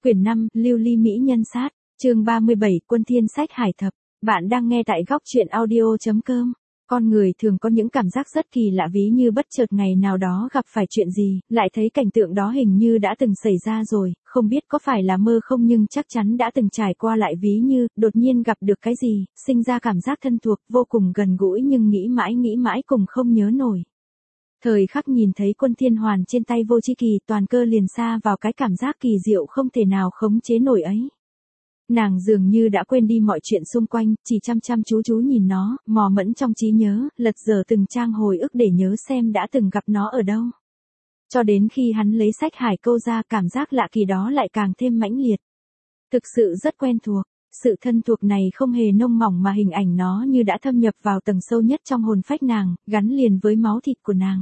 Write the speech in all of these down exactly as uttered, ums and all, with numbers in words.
Quyển năm, Lưu Ly Mỹ Nhân Sát, chương ba mươi bảy, Quân Thiên Sách Hải Thập. Bạn đang nghe tại góc truyện audio chấm com. Con người thường có những cảm giác rất kỳ lạ, ví như bất chợt ngày nào đó gặp phải chuyện gì, lại thấy cảnh tượng đó hình như đã từng xảy ra rồi, không biết có phải là mơ không nhưng chắc chắn đã từng trải qua, lại ví như, đột nhiên gặp được cái gì, sinh ra cảm giác thân thuộc, vô cùng gần gũi nhưng nghĩ mãi nghĩ mãi cùng không nhớ nổi. Thời khắc nhìn thấy Quân Thiên Hoàn trên tay Vô Chi Kỳ, toàn cơ liền sa vào cái cảm giác kỳ diệu không thể nào khống chế nổi ấy. Nàng dường như đã quên đi mọi chuyện xung quanh, chỉ chăm chăm chú chú nhìn nó, mò mẫm trong trí nhớ, lật dở từng trang hồi ức để nhớ xem đã từng gặp nó ở đâu. Cho đến khi hắn lấy sách hải câu ra, cảm giác lạ kỳ đó lại càng thêm mãnh liệt. Thực sự rất quen thuộc, sự thân thuộc này không hề nông mỏng mà hình ảnh nó như đã thâm nhập vào tầng sâu nhất trong hồn phách nàng, gắn liền với máu thịt của nàng.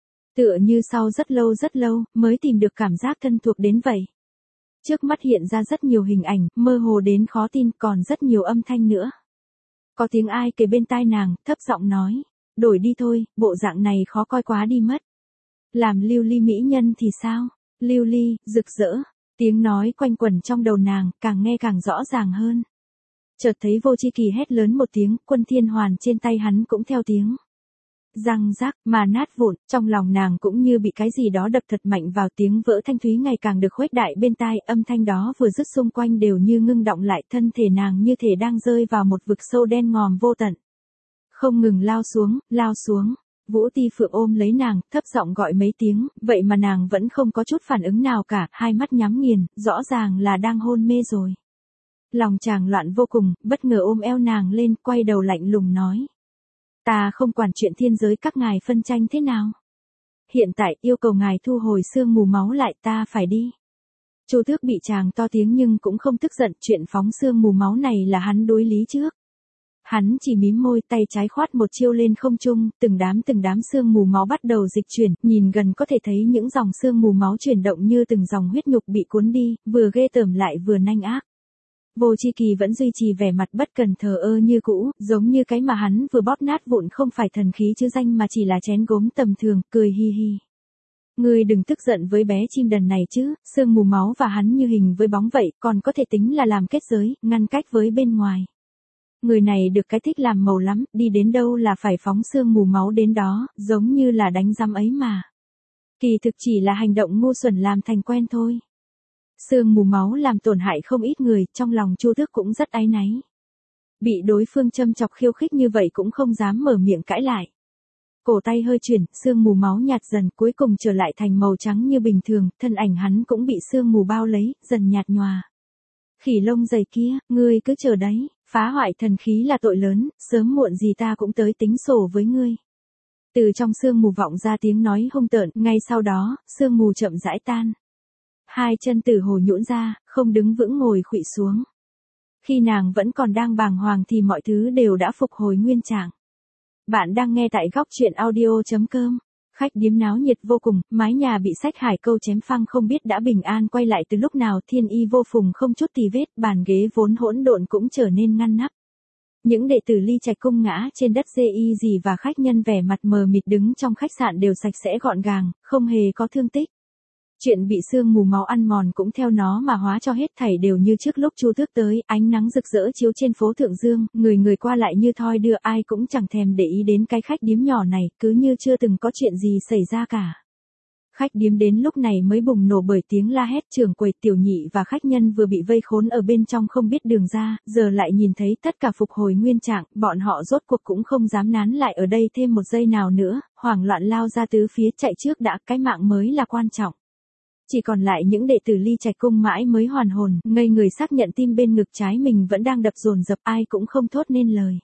Tựa như sau rất lâu rất lâu, mới tìm được cảm giác thân thuộc đến vậy. Trước mắt hiện ra rất nhiều hình ảnh, mơ hồ đến khó tin, còn rất nhiều âm thanh nữa. Có tiếng ai kề bên tai nàng, thấp giọng nói, đổi đi thôi, bộ dạng này khó coi quá đi mất. Làm lưu ly mỹ nhân thì sao? Lưu ly, rực rỡ, tiếng nói quanh quẩn trong đầu nàng, càng nghe càng rõ ràng hơn. Chợt thấy Vô Chi Kỳ hét lớn một tiếng, Quân Thiên Hoàn trên tay hắn cũng theo tiếng. Răng rắc, mà nát vụn, trong lòng nàng cũng như bị cái gì đó đập thật mạnh vào, tiếng vỡ thanh thúy ngày càng được khuếch đại bên tai, âm thanh đó vừa dứt xung quanh đều như ngưng động lại, thân thể nàng như thể đang rơi vào một vực sâu đen ngòm vô tận. Không ngừng lao xuống, lao xuống, Vũ Ti Phượng ôm lấy nàng, thấp giọng gọi mấy tiếng, vậy mà nàng vẫn không có chút phản ứng nào cả, hai mắt nhắm nghiền, rõ ràng là đang hôn mê rồi. Lòng chàng loạn vô cùng, bất ngờ ôm eo nàng lên, quay đầu lạnh lùng nói. Ta không quản chuyện thiên giới các ngài phân tranh thế nào. Hiện tại yêu cầu ngài thu hồi xương mù máu lại, ta phải đi. Chu Tước bị chàng to tiếng nhưng cũng không tức giận, chuyện phóng xương mù máu này là hắn đối lý trước. Hắn chỉ mím môi, tay trái khoát một chiêu lên không trung, từng đám từng đám xương mù máu bắt đầu dịch chuyển, nhìn gần có thể thấy những dòng xương mù máu chuyển động như từng dòng huyết nhục bị cuốn đi, vừa ghê tởm lại vừa nanh ác. Vô Chi Kỳ vẫn duy trì vẻ mặt bất cần thờ ơ như cũ, giống như cái mà hắn vừa bóp nát vụn không phải thần khí chứ danh mà chỉ là chén gốm tầm thường, cười hi hi. Ngươi đừng tức giận với bé chim đần này chứ, xương mù máu và hắn như hình với bóng vậy, còn có thể tính là làm kết giới, ngăn cách với bên ngoài. Người này được cái thích làm màu lắm, đi đến đâu là phải phóng xương mù máu đến đó, giống như là đánh rắm ấy mà. Kỳ thực chỉ là hành động ngu xuẩn làm thành quen thôi. Sương mù máu làm tổn hại không ít người, trong lòng Chu Tước cũng rất áy náy. Bị đối phương châm chọc khiêu khích như vậy cũng không dám mở miệng cãi lại. Cổ tay hơi chuyển, sương mù máu nhạt dần, cuối cùng trở lại thành màu trắng như bình thường, thân ảnh hắn cũng bị sương mù bao lấy, dần nhạt nhòa. Khỉ lông dày kia, ngươi cứ chờ đấy, phá hoại thần khí là tội lớn, sớm muộn gì ta cũng tới tính sổ với ngươi. Từ trong sương mù vọng ra tiếng nói hung tợn, ngay sau đó, sương mù chậm rãi tan. Hai chân Tử Hồ nhũn ra, không đứng vững ngồi khuỵu xuống. Khi nàng vẫn còn đang bàng hoàng thì mọi thứ đều đã phục hồi nguyên trạng. Bạn đang nghe tại góc truyện audio chấm com. Khách điếm náo nhiệt vô cùng, mái nhà bị sách hải câu chém phăng không biết đã bình an quay lại từ lúc nào, thiên y vô phùng không chút tì vết, bàn ghế vốn hỗn độn cũng trở nên ngăn nắp. Những đệ tử Ly Trạch cung ngã trên đất dê y gì và khách nhân vẻ mặt mờ mịt đứng trong khách sạn đều sạch sẽ gọn gàng, không hề có thương tích. Chuyện bị sương mù máu ăn mòn cũng theo nó mà hóa cho hết thảy đều như trước lúc Chu Tước tới, ánh nắng rực rỡ chiếu trên phố Thượng Dương, người người qua lại như thoi đưa, ai cũng chẳng thèm để ý đến cái khách điếm nhỏ này, cứ như chưa từng có chuyện gì xảy ra cả. Khách điếm đến lúc này mới bùng nổ bởi tiếng la hét, trưởng quầy, tiểu nhị và khách nhân vừa bị vây khốn ở bên trong không biết đường ra, giờ lại nhìn thấy tất cả phục hồi nguyên trạng, bọn họ rốt cuộc cũng không dám nán lại ở đây thêm một giây nào nữa, hoảng loạn lao ra tứ phía, chạy trước đã, cái mạng mới là quan trọng. Chỉ còn lại những đệ tử Ly Trạch cung mãi mới hoàn hồn, ngây người xác nhận tim bên ngực trái mình vẫn đang đập dồn dập, ai cũng không thốt nên lời.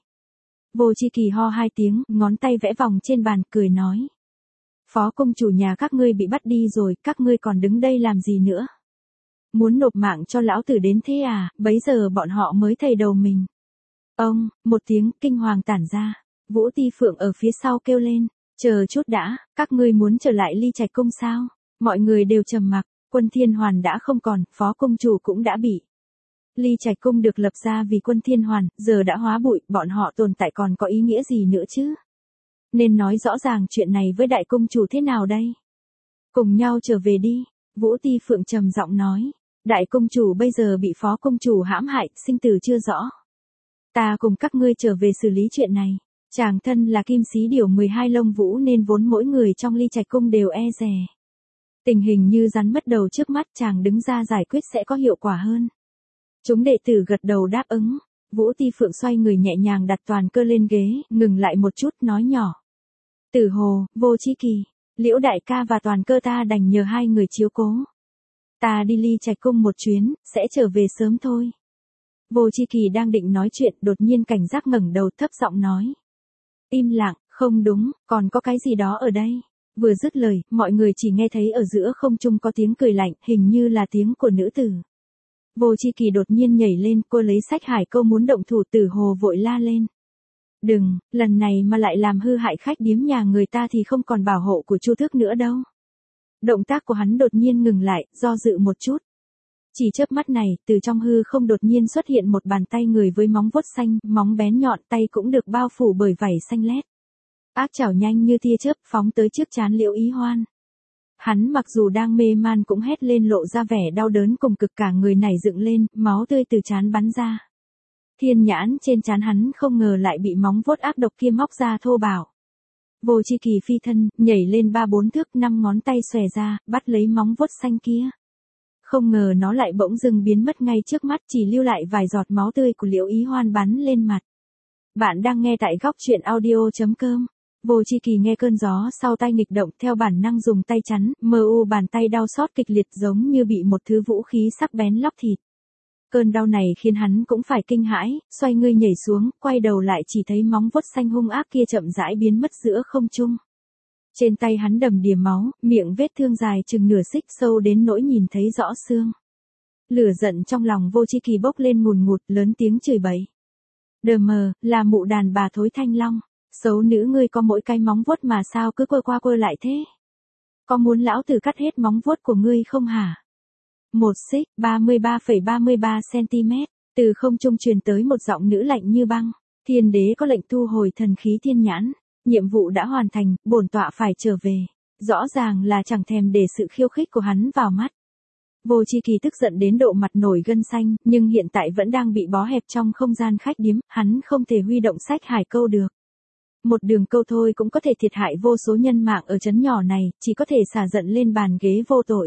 Vô Chi Kỳ ho hai tiếng, ngón tay vẽ vòng trên bàn, cười nói. Phó công chủ nhà các ngươi bị bắt đi rồi, các ngươi còn đứng đây làm gì nữa? Muốn nộp mạng cho lão tử đến thế à, bấy giờ bọn họ mới thầy đầu mình. Ông, một tiếng kinh hoàng tản ra, Vũ Ti Phượng ở phía sau kêu lên, chờ chút đã, các ngươi muốn trở lại Ly Trạch cung sao? Mọi người đều trầm mặc, Quân Thiên Hoàn đã không còn, phó công chủ cũng đã bị. Ly Trạch cung được lập ra vì Quân Thiên Hoàn, giờ đã hóa bụi, bọn họ tồn tại còn có ý nghĩa gì nữa chứ? Nên nói rõ ràng chuyện này với đại công chủ thế nào đây? Cùng nhau trở về đi, Vũ Ti Phượng trầm giọng nói. Đại công chủ bây giờ bị phó công chủ hãm hại, sinh tử chưa rõ. Ta cùng các ngươi trở về xử lý chuyện này. Chàng thân là kim sĩ điều mười hai lông vũ nên vốn mỗi người trong Ly Trạch cung đều e dè. Tình hình như rắn mất đầu trước mắt, chàng đứng ra giải quyết sẽ có hiệu quả hơn. Chúng đệ tử gật đầu đáp ứng. Vũ Ti Phượng xoay người nhẹ nhàng đặt Toàn Cơ lên ghế, ngừng lại một chút nói nhỏ. Tử Hồ, Vô Chi Kỳ, Liễu đại ca và Toàn Cơ ta đành nhờ hai người chiếu cố. Ta đi Ly Trạch cung một chuyến, sẽ trở về sớm thôi. Vô Chi Kỳ đang định nói chuyện, đột nhiên cảnh giác ngẩng đầu thấp giọng nói. Im lặng, không đúng, còn có cái gì đó ở đây. Vừa dứt lời, mọi người chỉ nghe thấy ở giữa không trung có tiếng cười lạnh, hình như là tiếng của nữ tử. Vô Chi Kỳ đột nhiên nhảy lên, cô lấy sách hải câu muốn động thủ. Tử Hồ vội la lên. Đừng, lần này mà lại làm hư hại khách điếm nhà người ta thì không còn bảo hộ của Chu Thước nữa đâu. Động tác của hắn đột nhiên ngừng lại, do dự một chút. Chỉ chớp mắt này, từ trong hư không đột nhiên xuất hiện một bàn tay người với móng vuốt xanh, móng bén nhọn, tay cũng được bao phủ bởi vảy xanh lét. Ác chảo nhanh như tia chớp phóng tới trước trán Liễu Ý Hoan. Hắn mặc dù đang mê man cũng hét lên lộ ra vẻ đau đớn cùng cực, cả người nảy dựng lên, máu tươi từ trán bắn ra. Thiên nhãn trên trán hắn không ngờ lại bị móng vuốt ác độc kia móc ra thô bạo. Vô Chi Kỳ phi thân, nhảy lên ba bốn thước, năm ngón tay xòe ra, bắt lấy móng vuốt xanh kia. Không ngờ nó lại bỗng dưng biến mất ngay trước mắt, chỉ lưu lại vài giọt máu tươi của Liễu Ý Hoan bắn lên mặt. Bạn đang nghe tại góc truyện audio chấm com. Vô Chi Kỳ nghe cơn gió sau tay nghịch động, theo bản năng dùng tay chắn, mờ u bàn tay đau xót kịch liệt giống như bị một thứ vũ khí sắc bén lóc thịt. Cơn đau này khiến hắn cũng phải kinh hãi, xoay người nhảy xuống, quay đầu lại chỉ thấy móng vuốt xanh hung ác kia chậm rãi biến mất giữa không trung. Trên tay hắn đầm đìa máu, miệng vết thương dài chừng nửa xích sâu đến nỗi nhìn thấy rõ xương. Lửa giận trong lòng Vô Chi Kỳ bốc lên ngùn ngụt, lớn tiếng chửi bậy. Đờ mờ, là mụ đàn bà thối thanh long. Xấu nữ ngươi có mỗi cái móng vuốt mà sao cứ quơ qua quơ lại thế? Có muốn lão tử cắt hết móng vuốt của ngươi không hả? Một xích, ba mươi ba phẩy ba mươi ba xăng-ti-mét, từ không trung truyền tới một giọng nữ lạnh như băng. Thiên đế có lệnh thu hồi thần khí thiên nhãn. Nhiệm vụ đã hoàn thành, bổn tọa phải trở về. Rõ ràng là chẳng thèm để sự khiêu khích của hắn vào mắt. Vô Chi Kỳ tức giận đến độ mặt nổi gân xanh, nhưng hiện tại vẫn đang bị bó hẹp trong không gian khách điếm, hắn không thể huy động sách hải câu được. Một đường câu thôi cũng có thể thiệt hại vô số nhân mạng ở trấn nhỏ này, chỉ có thể xả giận lên bàn ghế vô tội.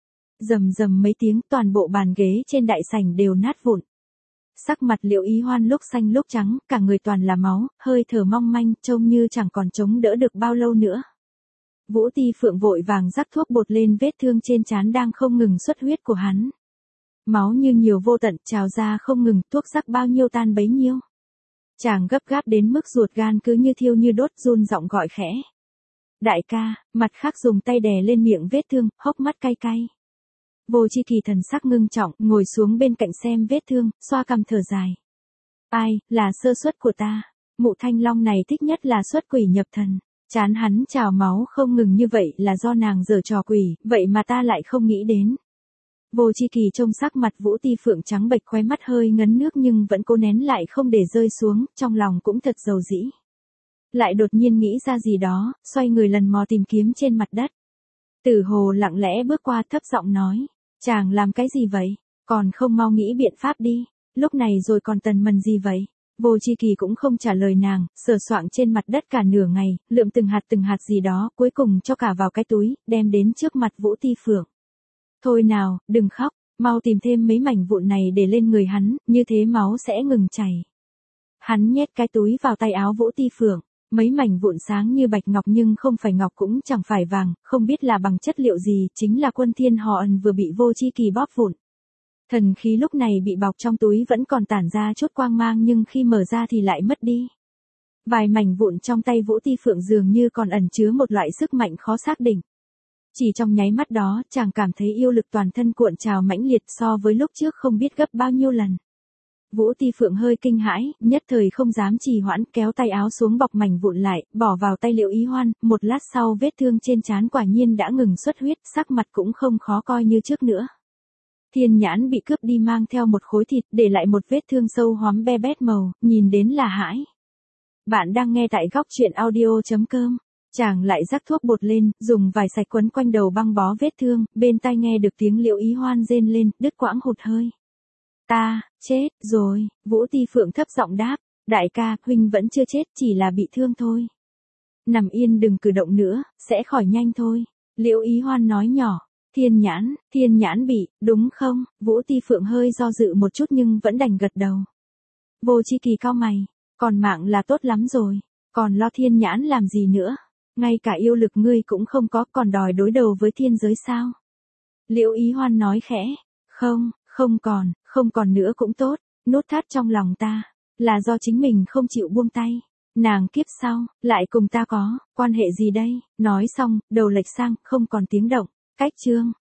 Rầm rầm mấy tiếng, toàn bộ bàn ghế trên đại sảnh đều nát vụn. Sắc mặt Liễu Ý Hoan lúc xanh lúc trắng, cả người toàn là máu, hơi thở mong manh, trông như chẳng còn chống đỡ được bao lâu nữa. Vũ Ti Phượng vội vàng rắc thuốc bột lên vết thương trên trán đang không ngừng xuất huyết của hắn. Máu như nhiều vô tận trào ra không ngừng, thuốc rắc bao nhiêu tan bấy nhiêu. Chàng gấp gáp đến mức ruột gan cứ như thiêu như đốt, run giọng gọi khẽ. Đại ca, mặt khác dùng tay đè lên miệng vết thương, hốc mắt cay cay. Vô Chi Kỳ thần sắc ngưng trọng, ngồi xuống bên cạnh xem vết thương, xoa cằm thở dài. Ai, là sơ suất của ta. Mụ Thanh Long này thích nhất là xuất quỷ nhập thần. Chán hắn trào máu không ngừng như vậy là do nàng giở trò quỷ, vậy mà ta lại không nghĩ đến. Vô Chi Kỳ trông sắc mặt Vũ Ti Phượng trắng bệch, khóe mắt hơi ngấn nước nhưng vẫn cố nén lại không để rơi xuống, trong lòng cũng thật dầu dĩ. Lại đột nhiên nghĩ ra gì đó, xoay người lần mò tìm kiếm trên mặt đất. Tử Hồ lặng lẽ bước qua thấp giọng nói. Chàng làm cái gì vậy? Còn không mau nghĩ biện pháp đi. Lúc này rồi còn tần mần gì vậy? Vô Chi Kỳ cũng không trả lời nàng, sờ soạng trên mặt đất cả nửa ngày, lượm từng hạt từng hạt gì đó, cuối cùng cho cả vào cái túi, đem đến trước mặt Vũ Ti Phượng. Thôi nào, đừng khóc, mau tìm thêm mấy mảnh vụn này để lên người hắn, như thế máu sẽ ngừng chảy. Hắn nhét cái túi vào tay áo Vũ Ti Phượng, mấy mảnh vụn sáng như bạch ngọc nhưng không phải ngọc cũng chẳng phải vàng, không biết là bằng chất liệu gì, chính là quân thiên họ ẩn vừa bị Vô Chi Kỳ bóp vụn. Thần khí lúc này bị bọc trong túi vẫn còn tản ra chút quang mang nhưng khi mở ra thì lại mất đi. Vài mảnh vụn trong tay Vũ Ti Phượng dường như còn ẩn chứa một loại sức mạnh khó xác định. Chỉ trong nháy mắt đó, chàng cảm thấy yêu lực toàn thân cuộn trào mãnh liệt so với lúc trước không biết gấp bao nhiêu lần. Vũ Ti Phượng hơi kinh hãi, nhất thời không dám trì hoãn, kéo tay áo xuống bọc mảnh vụn lại, bỏ vào tay Liễu Ý Hoan, một lát sau vết thương trên trán quả nhiên đã ngừng xuất huyết, sắc mặt cũng không khó coi như trước nữa. Thiên nhãn bị cướp đi mang theo một khối thịt, để lại một vết thương sâu hoắm be bét màu, nhìn đến là hãi. Bạn đang nghe tại góc truyện audio chấm com. Chàng lại rắc thuốc bột lên, dùng vải sạch quấn quanh đầu băng bó vết thương, bên tai nghe được tiếng Liễu Ý Hoan rên lên, đứt quãng hụt hơi. Ta, chết, rồi, Vũ Ti Phượng thấp giọng đáp, đại ca, huynh vẫn chưa chết, chỉ là bị thương thôi. Nằm yên đừng cử động nữa, sẽ khỏi nhanh thôi. Liễu Ý Hoan nói nhỏ, thiên nhãn, thiên nhãn bị, đúng không? Vũ Ti Phượng hơi do dự một chút nhưng vẫn đành gật đầu. Vô Chi Kỳ cau mày, còn mạng là tốt lắm rồi, còn lo thiên nhãn làm gì nữa? Ngay cả yêu lực ngươi cũng không có, còn đòi đối đầu với thiên giới sao? Liễu Ý Hoan nói khẽ, không, không còn, không còn nữa cũng tốt, nút thắt trong lòng ta, là do chính mình không chịu buông tay. Nàng kiếp sau, lại cùng ta có, quan hệ gì đây? Nói xong, đầu lệch sang, không còn tiếng động, cách chương.